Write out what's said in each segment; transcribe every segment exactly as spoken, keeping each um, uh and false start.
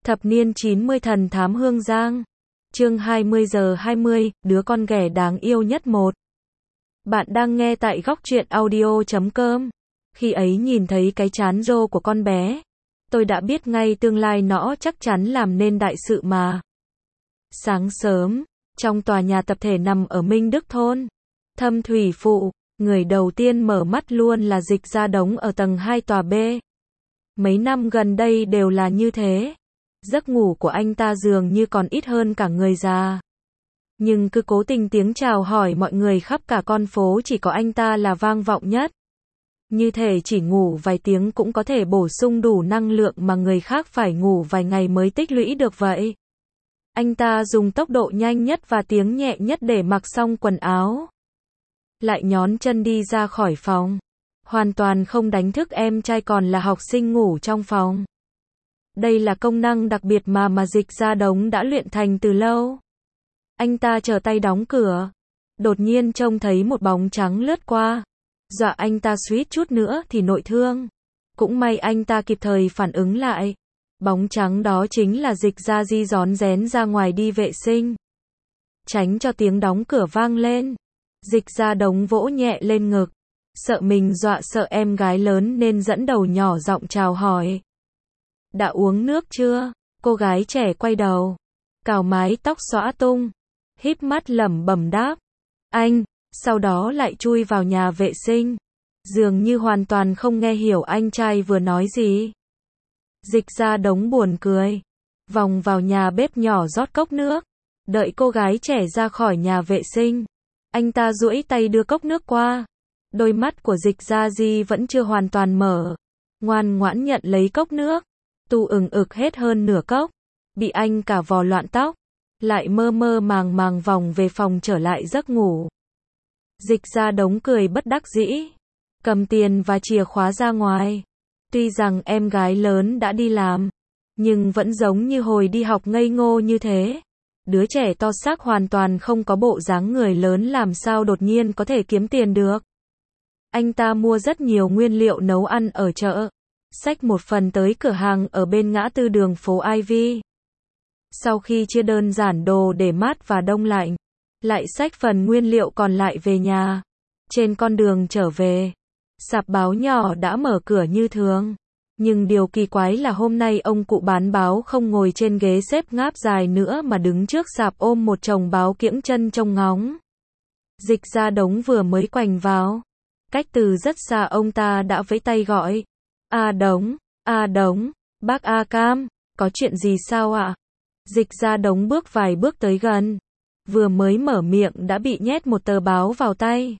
Thập niên chín mươi thần thám Hương Giang. Chương hai mươi giờ hai mươi, đứa con ghẻ đáng yêu nhất một. Bạn đang nghe tại góc truyện audio chấm com. Khi ấy nhìn thấy cái trán rô của con bé, tôi đã biết ngay tương lai nó chắc chắn làm nên đại sự mà. Sáng sớm, trong tòa nhà tập thể nằm ở Minh Đức Thôn, Thâm Thủy Phụ, người đầu tiên mở mắt luôn là Dịch Gia Đống ở tầng hai tòa B. Mấy năm gần đây đều là như thế. Giấc ngủ của anh ta dường như còn ít hơn cả người già. Nhưng cứ cố tình tiếng chào hỏi mọi người khắp cả con phố chỉ có anh ta là vang vọng nhất. Như thể chỉ ngủ vài tiếng cũng có thể bổ sung đủ năng lượng mà người khác phải ngủ vài ngày mới tích lũy được vậy. Anh ta dùng tốc độ nhanh nhất và tiếng nhẹ nhất để mặc xong quần áo. Lại nhón chân đi ra khỏi phòng. Hoàn toàn không đánh thức em trai còn là học sinh ngủ trong phòng. Đây là công năng đặc biệt mà mà Dịch Gia Đống đã luyện thành từ lâu. Anh ta trở tay đóng cửa. Đột nhiên trông thấy một bóng trắng lướt qua. Dọa anh ta suýt chút nữa thì nội thương. Cũng may anh ta kịp thời phản ứng lại. Bóng trắng đó chính là Dịch Gia Di rón rén ra ngoài đi vệ sinh. Tránh cho tiếng đóng cửa vang lên. Dịch Gia Đống vỗ nhẹ lên ngực. Sợ mình dọa sợ em gái lớn nên dẫn đầu nhỏ giọng chào hỏi. Đã uống nước chưa? Cô gái trẻ quay đầu, cào mái tóc xõa tung, híp mắt lẩm bẩm đáp. Anh, sau đó lại chui vào nhà vệ sinh. Dường như hoàn toàn không nghe hiểu anh trai vừa nói gì. Dịch Gia Đống buồn cười. Vòng vào nhà bếp nhỏ rót cốc nước. Đợi cô gái trẻ ra khỏi nhà vệ sinh. Anh ta duỗi tay đưa cốc nước qua. Đôi mắt của Dịch Gia Di vẫn chưa hoàn toàn mở. Ngoan ngoãn nhận lấy cốc nước. Tu ừng ực hết hơn nửa cốc. Bị anh cả vò loạn tóc. Lại mơ mơ màng màng vòng về phòng trở lại giấc ngủ. Dịch Gia Đống cười bất đắc dĩ. Cầm tiền và chìa khóa ra ngoài. Tuy rằng em gái lớn đã đi làm. Nhưng vẫn giống như hồi đi học ngây ngô như thế. Đứa trẻ to xác hoàn toàn không có bộ dáng người lớn làm sao đột nhiên có thể kiếm tiền được. Anh ta mua rất nhiều nguyên liệu nấu ăn ở chợ. Xách một phần tới cửa hàng ở bên ngã tư đường phố Ivy. Sau khi chia đơn giản đồ để mát và đông lạnh, lại xách phần nguyên liệu còn lại về nhà. Trên con đường trở về, sạp báo nhỏ đã mở cửa như thường. Nhưng điều kỳ quái là hôm nay ông cụ bán báo không ngồi trên ghế xếp ngáp dài nữa mà đứng trước sạp ôm một chồng báo kiễng chân trông ngóng. Dịch Gia Đống vừa mới quành vào. Cách từ rất xa ông ta đã vẫy tay gọi. A Đống, A Đống, bác A Cam, có chuyện gì sao ạ? Dịch Gia Đống bước vài bước tới gần. Vừa mới mở miệng đã bị nhét một tờ báo vào tay.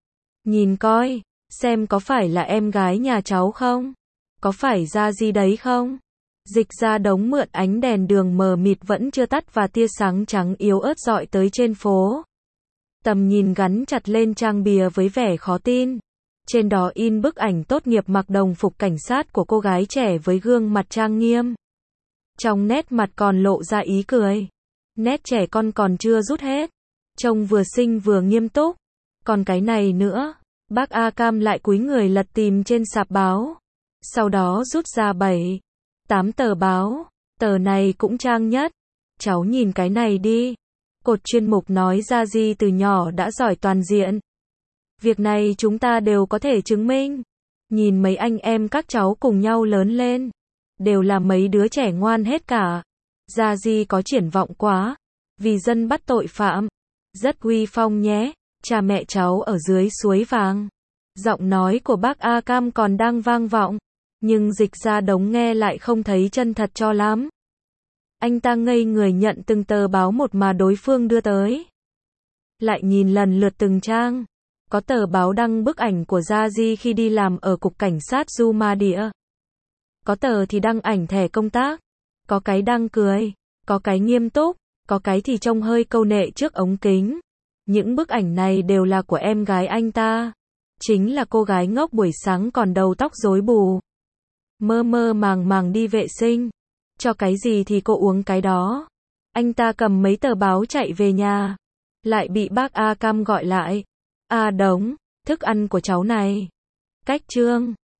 Nhìn coi, xem có phải là em gái nhà cháu không? Có phải Gia Di đấy không? Dịch Gia Đống mượn ánh đèn đường mờ mịt vẫn chưa tắt và tia sáng trắng yếu ớt rọi tới trên phố. Tầm nhìn gắn chặt lên trang bìa với vẻ khó tin. Trên đó in bức ảnh tốt nghiệp mặc đồng phục cảnh sát của cô gái trẻ với gương mặt trang nghiêm. Trong nét mặt còn lộ ra ý cười. Nét trẻ con còn chưa rút hết. Trông vừa xinh vừa nghiêm túc. Còn cái này nữa. Bác A Cam lại cúi người lật tìm trên sạp báo. Sau đó rút ra bảy, tám tờ báo. Tờ này cũng trang nhất. Cháu nhìn cái này đi. Cột chuyên mục nói Gia Di từ nhỏ đã giỏi toàn diện. Việc này chúng ta đều có thể chứng minh. Nhìn mấy anh em các cháu cùng nhau lớn lên. Đều là mấy đứa trẻ ngoan hết cả. Gia Di có triển vọng quá. Vì dân bắt tội phạm. Rất uy phong nhé. Cha mẹ cháu ở dưới suối vàng. Giọng nói của bác A Cam còn đang vang vọng. Nhưng Dịch Gia Đống nghe lại không thấy chân thật cho lắm. Anh ta ngây người nhận từng tờ báo một mà đối phương đưa tới. Lại nhìn lần lượt từng trang. Có tờ báo đăng bức ảnh của Gia Di khi đi làm ở cục cảnh sát Du Ma Địa. Có tờ thì đăng ảnh thẻ công tác. Có cái đăng cười. Có cái nghiêm túc. Có cái thì trông hơi câu nệ trước ống kính. Những bức ảnh này đều là của em gái anh ta. Chính là cô gái ngốc buổi sáng còn đầu tóc rối bù. Mơ mơ màng màng đi vệ sinh. Cho cái gì thì cô uống cái đó. Anh ta cầm mấy tờ báo chạy về nhà. Lại bị bác A Cam gọi lại. A Đống, thức ăn của cháu này. Cách chương.